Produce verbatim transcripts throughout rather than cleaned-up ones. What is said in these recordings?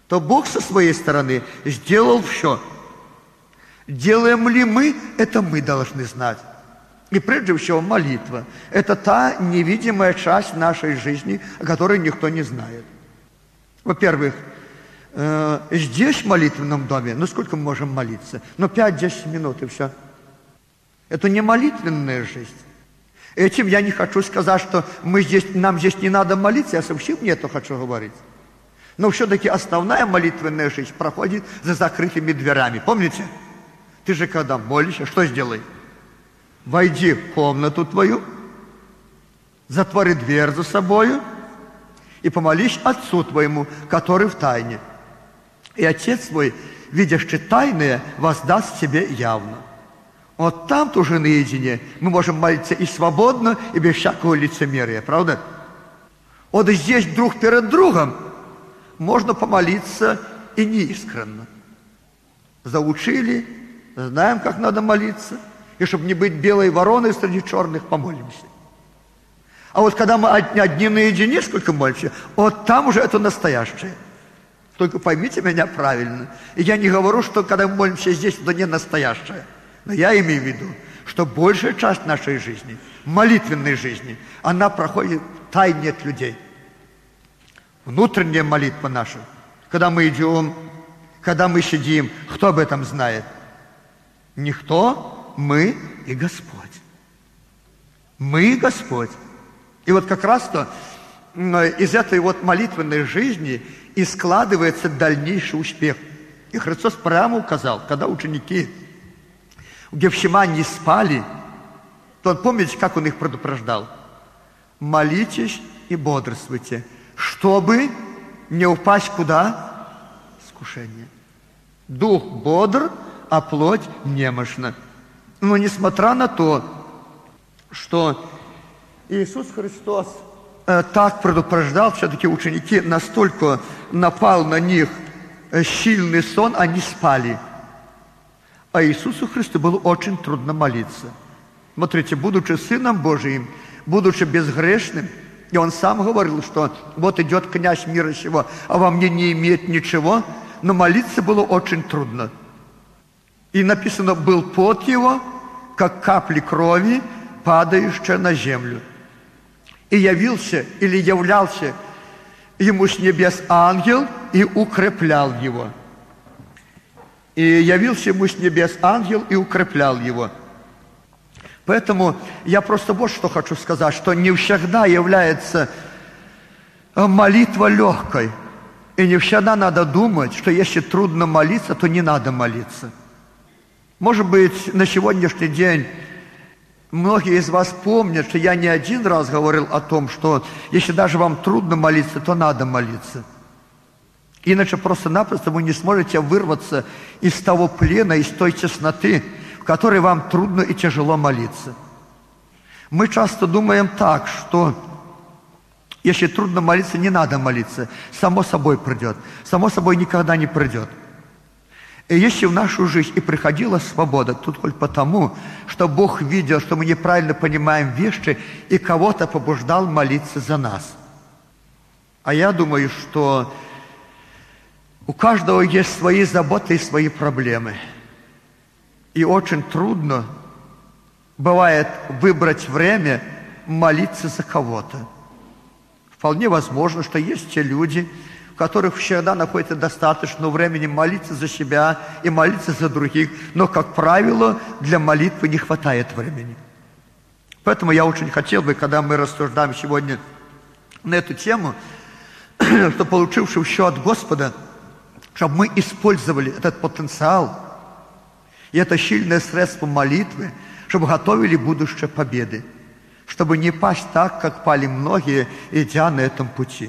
то Бог со своей стороны сделал все. Делаем ли мы, это мы должны знать. И прежде всего молитва. Это та невидимая часть нашей жизни, о которой никто не знает. Во-первых, э, здесь, в молитвенном доме, ну сколько мы можем молиться? Ну пять-десять минут и все. Это не молитвенная жизнь. Этим я не хочу сказать, что мы здесь, нам здесь не надо молиться, я совсем не это хочу говорить. Но все-таки основная молитвенная жизнь проходит за закрытыми дверями. Помните? Ты же когда молишься, что сделай? Войди в комнату твою, затвори дверь за собою и помолись Отцу твоему, который в тайне. И Отец твой, видящий тайное, воздаст тебе явно. Вот там-то уже наедине мы можем молиться и свободно, и без всякого лицемерия, правда? Вот здесь друг перед другом можно помолиться и неискренно. Заучили, знаем, как надо молиться, и чтобы не быть белой вороной среди черных, помолимся. А вот когда мы одни, одни наедине, сколько молимся, вот там уже это настоящее. Только поймите меня правильно. И я не говорю, что когда мы молимся здесь, это не настоящее. Но я имею в виду, что большая часть нашей жизни, молитвенной жизни, она проходит в тайне от людей. Внутренняя молитва наша, когда мы идем, когда мы сидим, кто об этом знает? Никто, мы и Господь. Мы и Господь. И вот как раз-то из этой вот молитвенной жизни и складывается дальнейший успех. И Христос прямо указал, когда ученики в Гефсимании спали, то он, помните, как он их предупреждал? Молитесь и бодрствуйте, чтобы не упасть куда? Искушение. Дух бодр, а плоть немощна. Но несмотря на то, что Иисус Христос э, так предупреждал, все-таки ученики настолько напал на них э, сильный сон, они спали. А Иисусу Христу было очень трудно молиться. Смотрите, будучи Сыном Божиим, будучи безгрешным, и Он сам говорил, что вот идет князь мира сего, а во мне не имеет ничего, но молиться было очень трудно. И написано, был пот его, как капли крови, падающая на землю. И явился или являлся ему с небес ангел и укреплял его. И явился ему с небес ангел и укреплял его. Поэтому я просто вот что хочу сказать, что не всегда является молитва легкой. И не всегда надо думать, что если трудно молиться, то не надо молиться. Может быть, на сегодняшний день многие из вас помнят, что я не один раз говорил о том, что если даже вам трудно молиться, то надо молиться. Иначе просто-напросто вы не сможете вырваться из того плена, из той тесноты, в которой вам трудно и тяжело молиться. Мы часто думаем так, что если трудно молиться, не надо молиться. Само собой придет. Само собой никогда не придет. И если в нашу жизнь и приходила свобода, то только потому, что Бог видел, что мы неправильно понимаем вещи, и кого-то побуждал молиться за нас. А я думаю, что у каждого есть свои заботы и свои проблемы. И очень трудно бывает выбрать время молиться за кого-то. Вполне возможно, что есть те люди, у которых всегда находится достаточно времени молиться за себя и молиться за других, но, как правило, для молитвы не хватает времени. Поэтому я очень хотел бы, когда мы рассуждаем сегодня на эту тему, что, получивши все от Господа, чтобы мы использовали этот потенциал и это сильное средство молитвы, чтобы готовили будущее победы, чтобы не пасть так, как пали многие, идя на этом пути.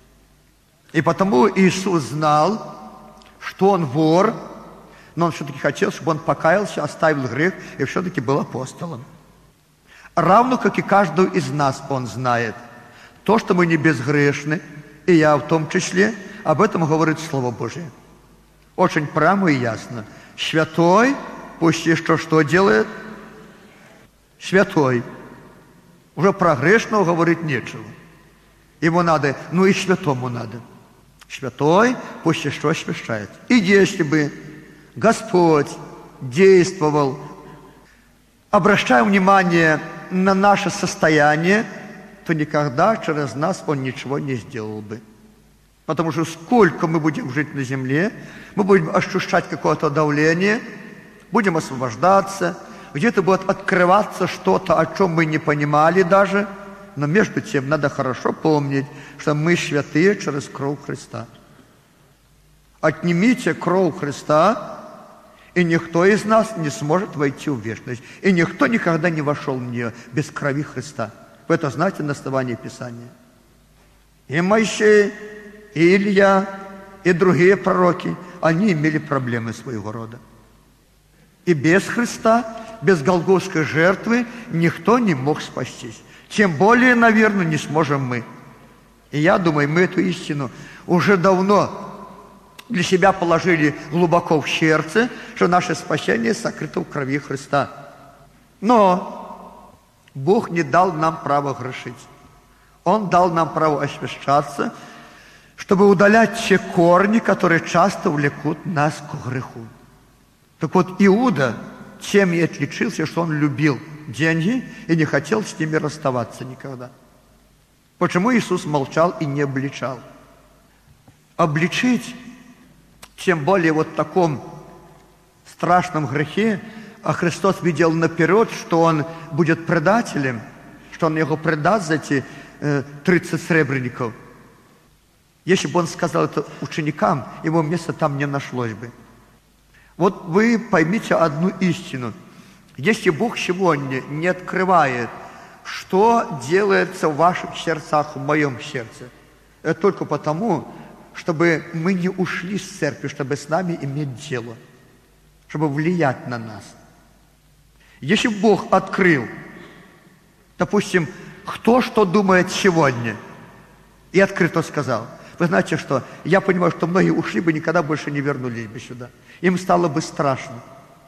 И потому Иисус знал, что Он вор, но Он все-таки хотел, чтобы Он покаялся, оставил грех и все-таки был апостолом. Равно, как и каждого из нас Он знает. То, что мы не безгрешны, и я в том числе, об этом говорит Слово Божие. Очень прямо и ясно. Святой, пусть еще что делает? Святой. Уже про грешного говорить нечего. Ему надо, ну и святому надо. Святой пусть что освящает. И если бы Господь действовал, обращая внимание на наше состояние, то никогда через нас Он ничего не сделал бы. Потому что сколько мы будем жить на земле, мы будем ощущать какое-то давление, будем освобождаться, где-то будет открываться что-то, о чем мы не понимали даже, но между тем надо хорошо помнить, что мы святые через кровь Христа. Отнимите кровь Христа, и никто из нас не сможет войти в вечность. И никто никогда не вошел в нее без крови Христа. Вы это знаете на основании Писания. И Моисей, и Илья, и другие пророки, они имели проблемы своего рода. И без Христа, без голгофской жертвы никто не мог спастись. Тем более, наверное, не сможем мы. И я думаю, мы эту истину уже давно для себя положили глубоко в сердце, что наше спасение сокрыто в крови Христа. Но Бог не дал нам права грешить. Он дал нам право освящаться, чтобы удалять те корни, которые часто влекут нас к греху. Так вот, Иуда тем и отличился, что он любил деньги и не хотел с ними расставаться никогда. Почему Иисус молчал и не обличал? Обличить, тем более вот в таком страшном грехе, а Христос видел наперед, что он будет предателем, что он его предаст за эти э, тридцать сребреников. Если бы он сказал это ученикам, его места там не нашлось бы. Вот вы поймите одну истину. Если Бог сегодня не открывает, что делается в ваших сердцах, в моем сердце, это только потому, чтобы мы не ушли с церкви, чтобы с нами иметь дело, чтобы влиять на нас. Если Бог открыл, допустим, кто что думает сегодня, и открыто сказал, вы знаете что, я понимаю, что многие ушли бы, никогда больше не вернулись бы сюда. Им стало бы страшно.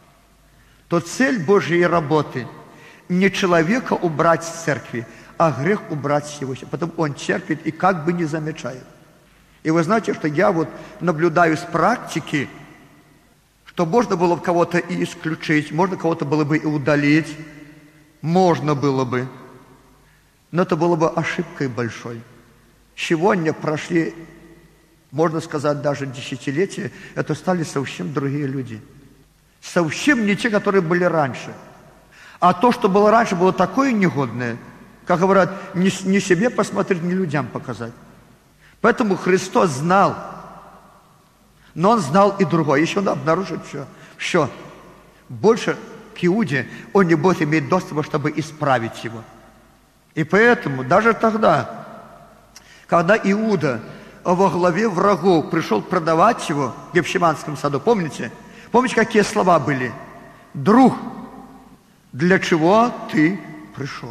То цель Божьей работы не человека убрать с церкви, а грех убрать с его сердца. Потом он терпит и как бы не замечает. И вы знаете, что я вот наблюдаю с практики, что можно было бы кого-то и исключить, можно кого-то было бы и удалить, можно было бы, но это было бы ошибкой большой. Сегодня прошли, можно сказать, даже десятилетия, это стали совсем другие люди. Совсем не те, которые были раньше. А то, что было раньше, было такое негодное, как говорят, не, не себе посмотреть, не людям показать. Поэтому Христос знал, но Он знал и другое. Еще Он обнаружит все. Все. Больше к Иуде Он не будет иметь доступа, чтобы исправить его. И поэтому даже тогда, когда Иуда во главе врагов пришел продавать его в Гефсиманском саду, помните? Помните, какие слова были? Друг, для чего ты пришел?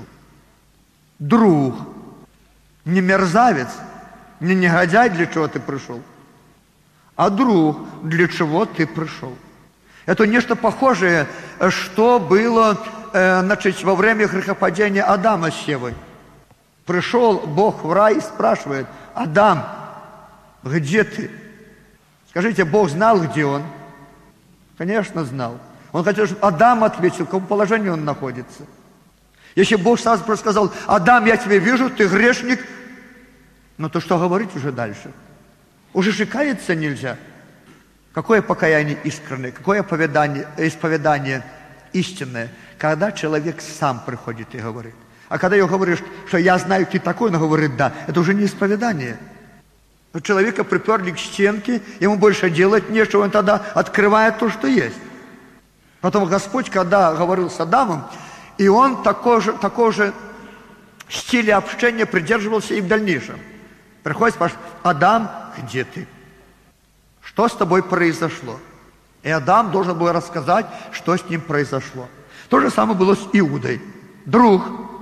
Друг, не мерзавец, не негодяй, для чего ты пришел, а друг, для чего ты пришел. Это нечто похожее, что было э, значит, во время грехопадения Адама с Евой. Пришел Бог в рай и спрашивает: Адам, где ты? Скажите, Бог знал, где он? Конечно, знал. Он хотел, чтобы Адам ответил, в каком положении он находится. Если Бог сразу просто сказал: Адам, я тебя вижу, ты грешник, ну то что говорить уже дальше? Уже же каяться нельзя. Какое покаяние искреннее, какое исповедание, исповедание истинное, когда человек сам приходит и говорит. А когда я говорю, что я знаю, ты такой, он говорит да, это уже не исповедание. Но человека приперли к стенке, ему больше делать нечего, он тогда открывает то, что есть. Потом Господь, когда говорил с Адамом, и он такого же, такого же стиля общения придерживался и в дальнейшем. Приходит, спрашивает: Адам, где ты? Что с тобой произошло? И Адам должен был рассказать, что с ним произошло. То же самое было с Иудой. Друг,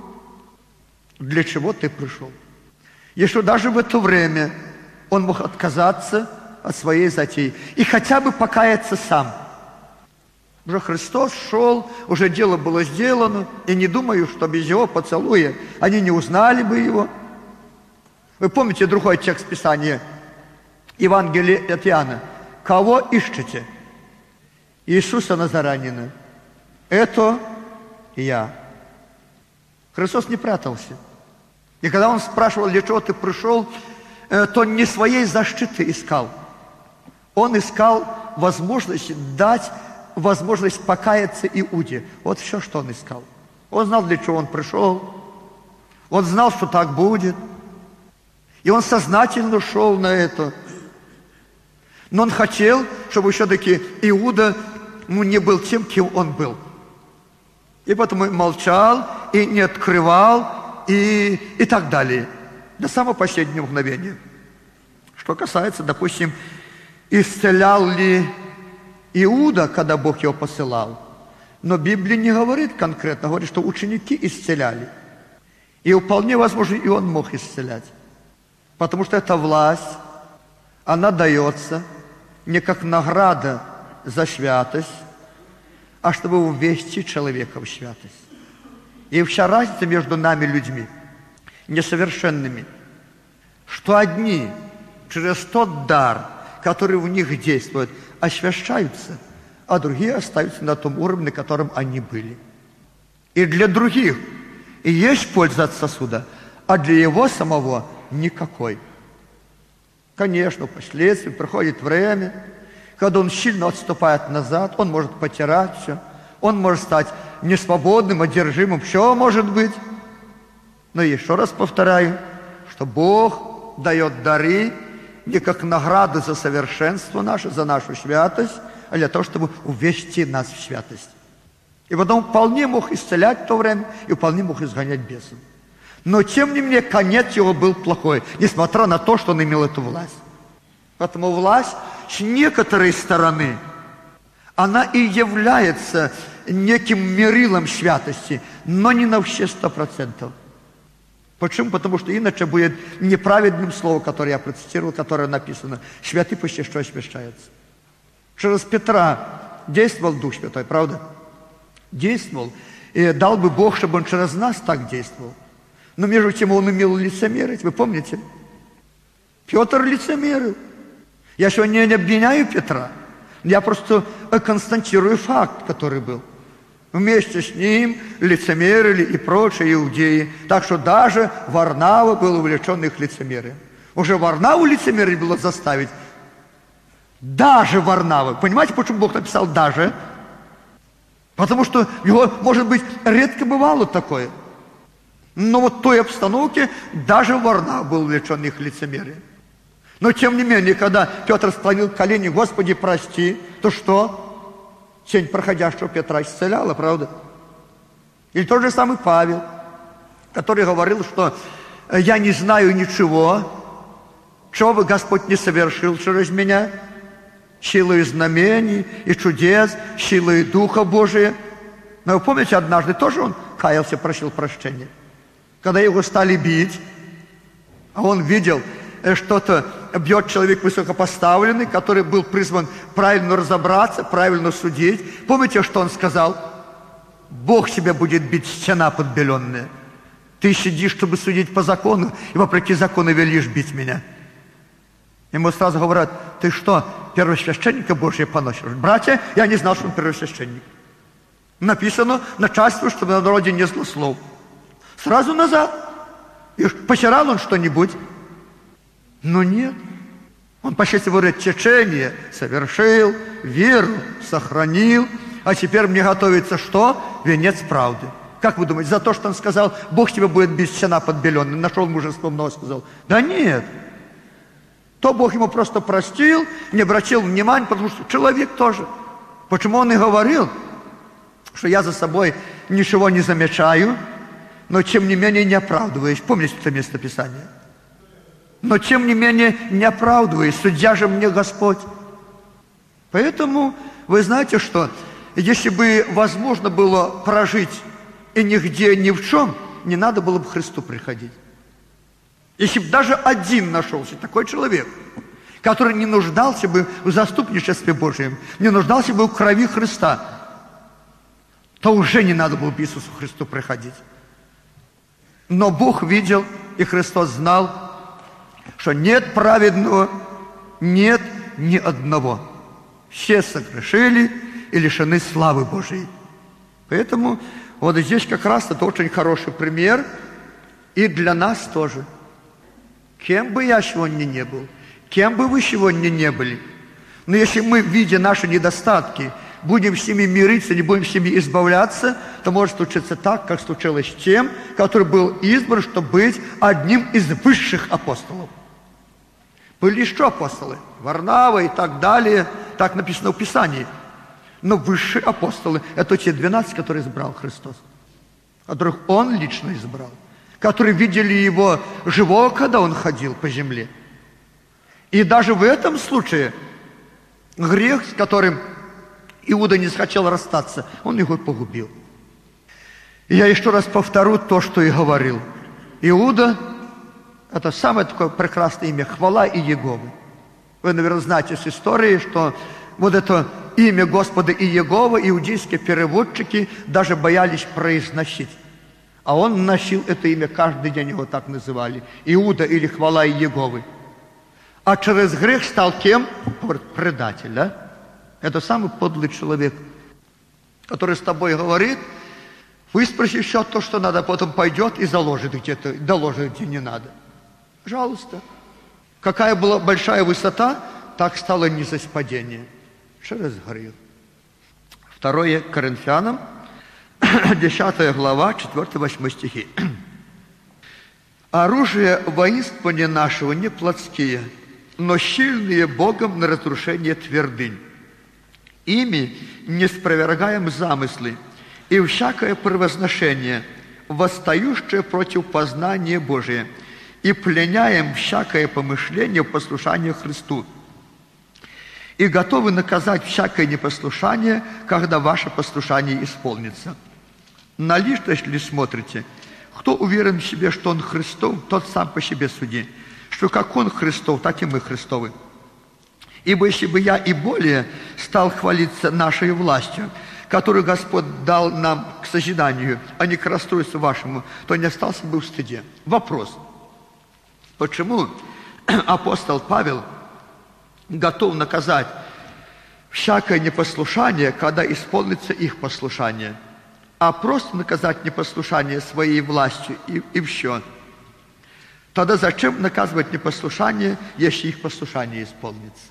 для чего ты пришел? Еще даже в это время он мог отказаться от своей затеи и хотя бы покаяться сам. Уже Христос шел, уже дело было сделано, и не думаю, что без его поцелуя они не узнали бы его. Вы помните другой текст Писания, Евангелие от Иоанна. Кого ищете? Иисуса Назаранина. Это я. Христос не прятался. И когда Он спрашивал, для чего ты пришел, то не своей защиты искал. Он искал возможность дать возможность покаяться Иуде. Вот все, что Он искал. Он знал, для чего Он пришел. Он знал, что так будет. И Он сознательно шел на это. Но Он хотел, чтобы все-таки Иуда ну, не был тем, кем он был. И поэтому молчал, и не открывал, и, и так далее. До самого последнего мгновения. Что касается, допустим, исцелял ли Иуда, когда Бог его посылал. Но Библия не говорит конкретно, говорит, что ученики исцеляли. И вполне возможно, и он мог исцелять. Потому что эта власть, она дается не как награда за святость, а чтобы увести человека в святость. И вся разница между нами, людьми, несовершенными, что одни через тот дар, который в них действует, освящаются, а другие остаются на том уровне, на котором они были. И для других и есть польза от сосуда, а для его самого никакой. Конечно, впоследствии приходит время, когда он сильно отступает назад, он может потерять все, он может стать несвободным, одержимым, все может быть. Но еще раз повторяю, что Бог дает дары не как награду за совершенство наше, за нашу святость, а для того, чтобы увести нас в святость. И потом вполне мог исцелять в то время, и вполне мог изгонять бесов. Но, тем не менее, конец его был плохой, несмотря на то, что он имел эту власть. Поэтому власть с некоторой стороны, она и является неким мерилом святости, но не на все сто процентов. Почему? Потому что иначе будет неправедным слово, которое я процитировал, которое написано: «Святый почти что освящается». Через Петра действовал Дух Святой, правда? Действовал. И дал бы Бог, чтобы Он через нас так действовал. Но между тем Он умел лицемерить, вы помните? Петр лицемерил. Я сегодня не обвиняю Петра, я просто констатирую факт, который был. Вместе с ним лицемерили и прочие иудеи. Так что даже Варнава был увлечен их лицемерием. Уже Варнаву лицемерие было заставить. Даже Варнава. Понимаете, почему Бог написал «даже»? Потому что его, может быть, редко бывало такое. Но вот в той обстановке даже Варнава был увлечен их лицемерием. Но тем не менее, когда Петр склонил колени: «Господи, прости», то что? Тень проходящего Петра исцеляла, правда? Или тот же самый Павел, который говорил, что «я не знаю ничего, чего бы Господь не совершил через меня, силой знамений и чудес, силой Духа Божия». Но вы помните, однажды тоже он каялся, просил прощения. Когда его стали бить, а он видел, что-то бьет человек высокопоставленный, который был призван правильно разобраться, правильно судить. Помните, что он сказал? «Бог тебя будет бить, стена подбеленная. Ты сидишь, чтобы судить по закону, и вопреки закону велишь бить меня». Ему сразу говорят: «Ты что, первосвященника Божия поносишь?» Братья, я не знал, что он первосвященник. Написано: начальствуй, чтобы на народе не злослов. Сразу назад. И потерял он что-нибудь? Но нет. Он по счастью говорит: течение совершил, веру сохранил, а теперь мне готовится что? Венец правды. Как вы думаете, за то, что он сказал: «Бог тебя будет бить, стена подбеленная», нашел мужество много, сказал? Да нет. То Бог ему просто простил, не обратил внимания, потому что человек тоже. Почему он и говорил, что я за собой ничего не замечаю, но тем не менее не оправдываюсь. Помните это местописание? Но тем не менее не оправдываюсь, судья же мне Господь. Поэтому вы знаете, что если бы возможно было прожить и нигде, ни в чем, не надо было бы к Христу приходить. Если бы даже один нашелся такой человек, который не нуждался бы в заступничестве Божьем, не нуждался бы в крови Христа, то уже не надо было бы Иисусу Христу приходить. Но Бог видел, и Христос знал, что нет праведного Нет ни одного. Все согрешили и лишены славы Божией. Поэтому вот здесь как раз это очень хороший пример и для нас тоже. Кем бы я сегодня не был, кем бы вы сегодня не были, но если мы, видя наши недостатки, будем с ними мириться, не будем с ними избавляться, то может случиться так, как случилось с тем, который был избран, чтобы быть одним из высших апостолов. Были еще апостолы, Варнава и так далее, так написано в Писании. Но высшие апостолы – это те двенадцать, которые избрал Христос, которых Он лично избрал, которые видели Его живого, когда Он ходил по земле. И даже в этом случае грех, с которым Иуда не захотел расстаться, он его погубил. И я еще раз повторю то, что и говорил. Иуда – это самое такое прекрасное имя, хвала Иеговы. Вы, наверное, знаете с истории, что вот это имя Господа Иегова иудейские переводчики даже боялись произносить. А он носил это имя, каждый день его так называли. Иуда или хвала Иеговы. А через грех стал кем? Предатель, да? Это самый подлый человек, который с тобой говорит, выспроси все то, что надо, потом пойдет и заложит где-то, доложит, где не надо. Пожалуйста. Какая была большая высота, так стало низоспадение. Через грех. Второе Коринфянам, десятая глава, четыре-восемь стихи. Оружие воинствования нашего не плотские, но сильные Богом на разрушение твердынь. Ими не спровергаем замыслы и всякое превозношение, восстающее против познания Божия, и пленяем всякое помышление в послушании Христу. И готовы наказать всякое непослушание, когда ваше послушание исполнится. На личность ли смотрите? Кто уверен в себе, что он Христов, тот сам по себе суди. Что как он Христов, так и мы Христовы. Ибо если бы я и более стал хвалиться нашей властью, которую Господь дал нам к созиданию, а не к расстройству вашему, то не остался бы в стыде. Вопрос. Почему апостол Павел готов наказать всякое непослушание, когда исполнится их послушание, а просто наказать непослушание своей властью и, и все? Тогда зачем наказывать непослушание, если их послушание исполнится?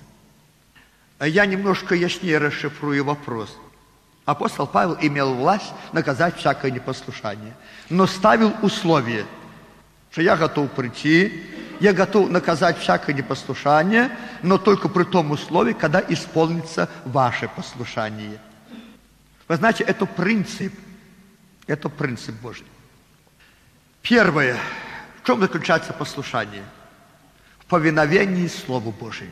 Я немножко яснее расшифрую вопрос. Апостол Павел имел власть наказать всякое непослушание, но ставил условие, что я готов прийти, я готов наказать всякое непослушание, но только при том условии, когда исполнится ваше послушание. Вы знаете, это принцип, это принцип Божий. Первое. В чем заключается послушание? В повиновении Слову Божию.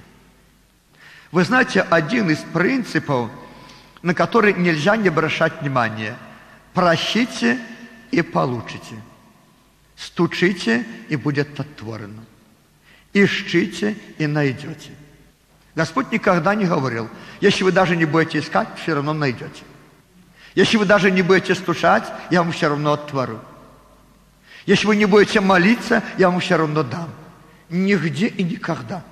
Вы знаете, один из принципов, на который нельзя не обращать внимания. Просите и получите. Стучите, и будет отворено. Ищите, и найдете. Господь никогда не говорил, если вы даже не будете искать, все равно найдете. Если вы даже не будете стучать, я вам все равно отворю. Если вы не будете молиться, я вам все равно дам. Нигде и никогда.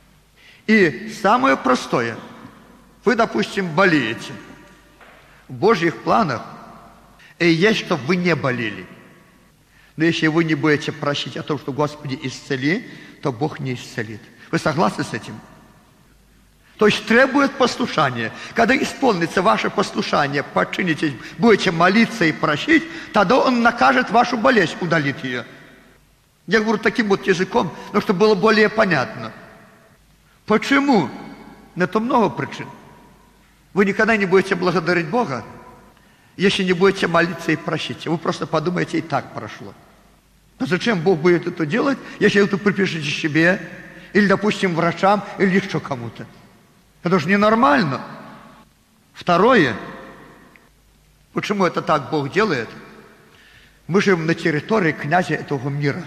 И самое простое. Вы, допустим, болеете. В Божьих планах и есть, чтобы вы не болели. Но если вы не будете просить о том, что Господи исцели, то Бог не исцелит. Вы согласны с этим? То есть требует послушания. Когда исполнится ваше послушание, подчинитесь, будете молиться и просить, тогда Он накажет вашу болезнь, удалит ее. Я говорю таким вот языком, но чтобы было более понятно. Почему? На это много причин. Вы никогда не будете благодарить Бога, если не будете молиться и просить. Вы просто подумаете, и так прошло. Но зачем Бог будет это делать, если вы это припишете себе, или, допустим, врачам, или еще кому-то? Это же ненормально. Второе. Почему это так Бог делает? Мы живем на территории князя этого мира.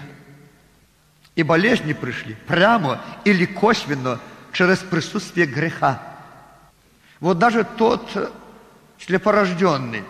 И болезни пришли прямо или косвенно через присутствие греха. Вот даже тот слепорожденный,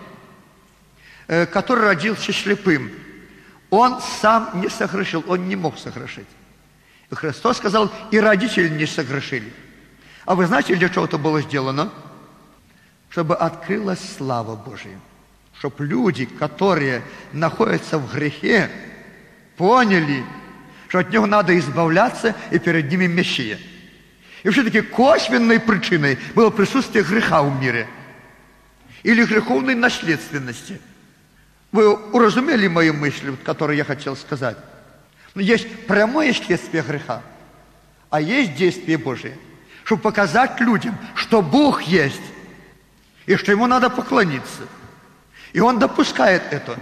который родился слепым, он сам не согрешил, он не мог согрешить. Христос сказал, и родители не согрешили. А вы знаете, для чего это было сделано? Чтобы открылась слава Божия. Чтобы люди, которые находятся в грехе, поняли, что от него надо избавляться, и перед ними Мессия. И все-таки косвенной причиной было присутствие греха в мире. Или греховной наследственности. Вы уразумели мои мысли, которые я хотел сказать? Но есть прямое следствие греха, а есть действие Божие. Чтобы показать людям, что Бог есть, и что Ему надо поклониться. И Он допускает это.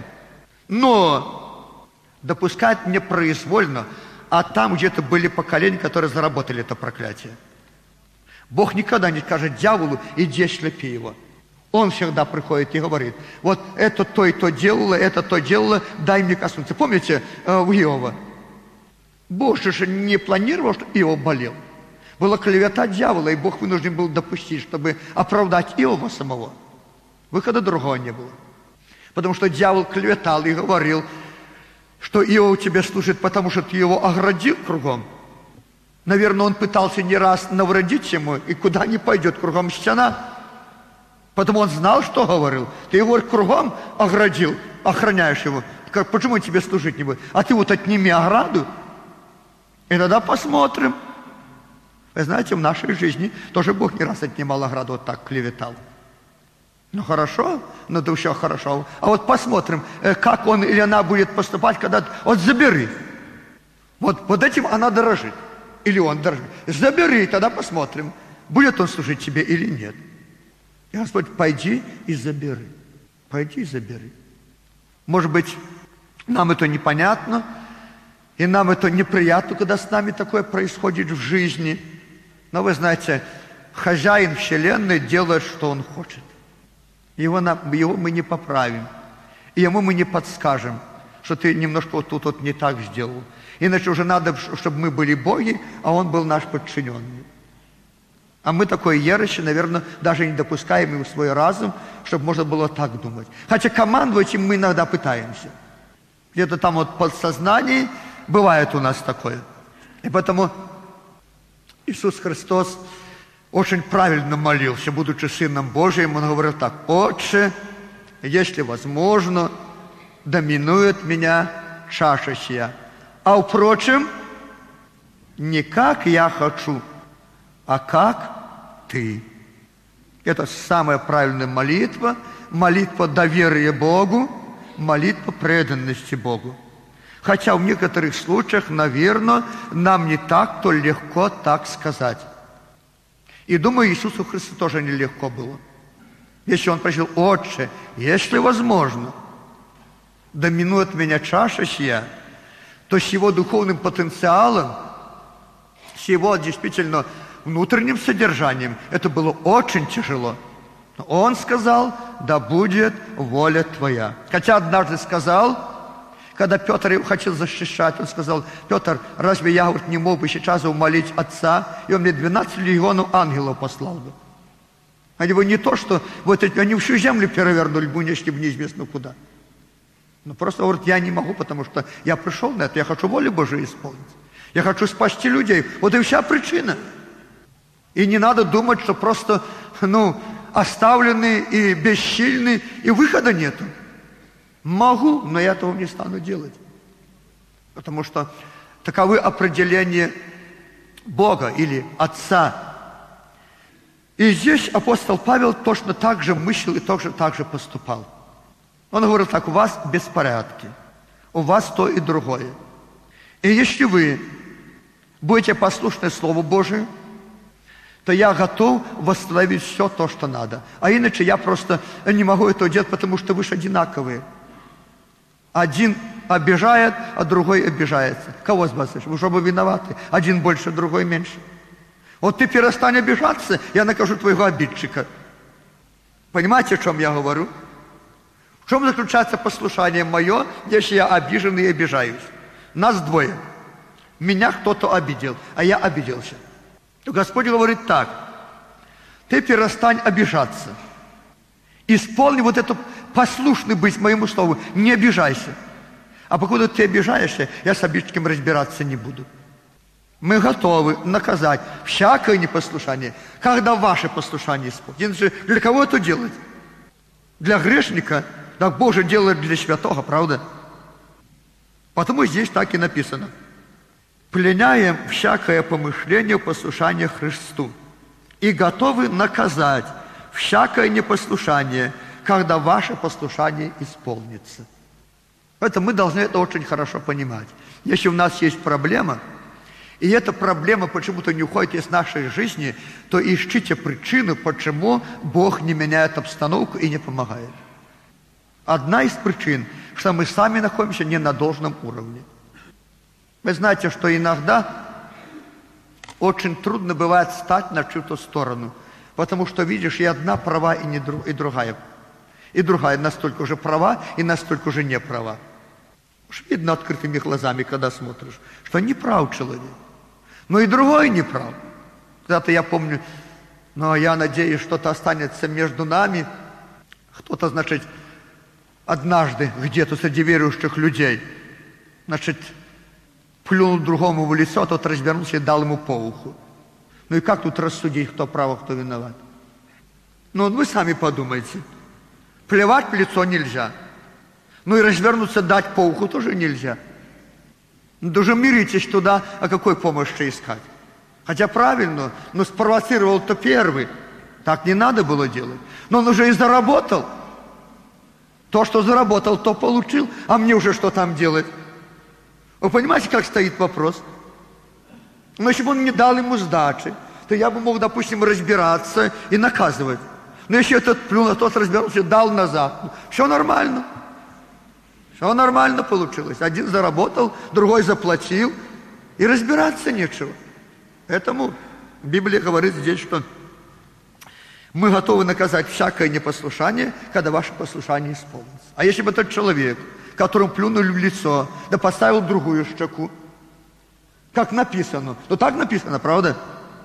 Но допускает не произвольно, а там где-то были поколения, которые заработали это проклятие. Бог никогда не скажет дьяволу, иди ослепи его. Он всегда приходит и говорит, вот это то и то делало, это то делало, дай мне коснуться. Помните э, у Иова? Бог же не планировал, что Иов болел. Была клевета дьявола, и Бог вынужден был допустить, чтобы оправдать Иова самого. Выхода другого не было. Потому что дьявол клеветал и говорил, что Иов тебе служит, потому что ты его оградил кругом. Наверное, он пытался не раз навредить ему, и куда ни пойдет, кругом стена. Потому он знал, что говорил. Ты его кругом оградил, охраняешь его. Как, почему он тебе служить не будет? А ты вот отними ограду, и тогда посмотрим. Вы знаете, в нашей жизни тоже Бог не раз отнимал ограду, вот так клеветал. Ну хорошо, ну да все хорошо. А вот посмотрим, как он или она будет поступать, когда... Вот забери. Вот, вот этим она дорожит. Или он дорожит. Забери, тогда посмотрим, будет он служить тебе или нет. И Господь, пойди и забери. Пойди и забери. Может быть, нам это непонятно, и нам это неприятно, когда с нами такое происходит в жизни. Но вы знаете, хозяин вселенной делает, что он хочет. Его, его мы не поправим. И ему мы не подскажем, что ты немножко вот тут вот не так сделал. Иначе уже надо, чтобы мы были боги, а он был наш подчиненный. А мы такой ереси, наверное, даже не допускаем в свой разум, чтобы можно было так думать. Хотя командовать им мы иногда пытаемся. Где-то там вот в подсознании бывает у нас такое. И поэтому Иисус Христос очень правильно молился, будучи Сыном Божиим. Он говорил так: «Отче, если возможно, доминует меня чаша сия. А впрочем, не как я хочу, а как ты». Это самая правильная молитва, молитва доверия Богу, молитва преданности Богу. Хотя в некоторых случаях, наверное, нам не так-то легко так сказать. И думаю, Иисусу Христу тоже нелегко было. Если Он просил: «Отче, если возможно, доминует меня чаша сия», то с его духовным потенциалом, с его действительно внутренним содержанием, это было очень тяжело. Но Он сказал: «Да будет воля твоя». Хотя однажды сказал, когда Петр хотел защищать, он сказал: «Петр, разве я вот не мог бы сейчас умолить Отца, и Он мне двенадцать легионов ангелов послал бы?» Они бы не то, что вот эти, они всю землю перевернули бы, унесли бы неизвестно куда. Но просто говорит: «Я не могу, потому что я пришел на это, я хочу волю Божию исполнить. Я хочу спасти людей». Вот и вся причина. И не надо думать, что просто, ну, оставлены и бессильны, и выхода нету. Могу, но я этого не стану делать. Потому что таковы определения Бога или Отца. И здесь апостол Павел точно так же мыслил и точно так же поступал. Он говорил так: «У вас беспорядки, у вас то и другое. И если вы будете послушны Слову Божию, то я готов восстановить все то, что надо. А иначе я просто не могу этого делать, потому что вы же одинаковые. Один обижает, а другой обижается. Кого спасешь? Вы же оба виноваты. Один больше, другой меньше. Вот ты перестань обижаться, я накажу твоего обидчика». Понимаете, о чем я говорю? В чем заключается послушание мое, если я обижен и обижаюсь? Нас двое. Меня кто-то обидел, а я обиделся. То Господь говорит так: ты перестань обижаться. Исполни вот это, послушный быть моему слову, не обижайся. А покуда ты обижаешься, я с обидчиком разбираться не буду. мы готовы наказать всякое непослушание, когда ваше послушание исполнится. Для кого это делать? Для грешника? Так Бог же делает для святого, правда? Потому здесь так и написано. Пленяем всякое помышление послушания Христу и готовы наказать всякое непослушание, когда ваше послушание исполнится. Поэтому мы должны это очень хорошо понимать. Если у нас есть проблема, и эта проблема почему-то не уходит из нашей жизни, то ищите причину, почему Бог не меняет обстановку и не помогает. Одна из причин, что мы сами находимся не на должном уровне. Вы знаете, что иногда очень трудно бывает встать на чью-то сторону, потому что видишь, и одна права, и, не друг, и другая. И другая настолько же права, и настолько же не права. Уж видно открытыми глазами, когда смотришь, что не прав человек. Но и другой не прав. Когда-то я помню, но я надеюсь, что-то останется между нами. Кто-то, значит, однажды где-то среди верующих людей, значит, плюнул другому в лицо, тот развернулся и дал ему по уху. Ну и как тут рассудить, кто прав, а кто виноват? Ну, вы сами подумайте. Плевать в лицо нельзя. Ну и развернуться, дать по уху тоже нельзя. Ну, даже миритесь туда, а какой помощи искать? Хотя правильно, но спровоцировал-то первый. Так не надо было делать. Но он уже и заработал. То, что заработал, то получил. А мне уже что там делать? Вы понимаете, как стоит вопрос? Но если бы он не дал ему сдачи, то я бы мог, допустим, разбираться и наказывать. Но если этот плюнул, а тот разбирался, дал назад. Ну, все нормально. Все нормально получилось. Один заработал, другой заплатил. И разбираться нечего. Поэтому Библия говорит здесь, что мы готовы наказать всякое непослушание, когда ваше послушание исполнится. А если бы этот человек, которому плюнули в лицо, да поставил другую щеку, как написано, то так написано, правда?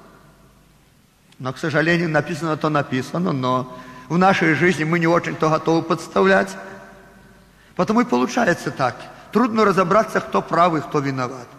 Но, к сожалению, написано то написано, но в нашей жизни мы не очень-то готовы подставлять. Потому и получается так. Трудно разобраться, кто правый, кто виноват.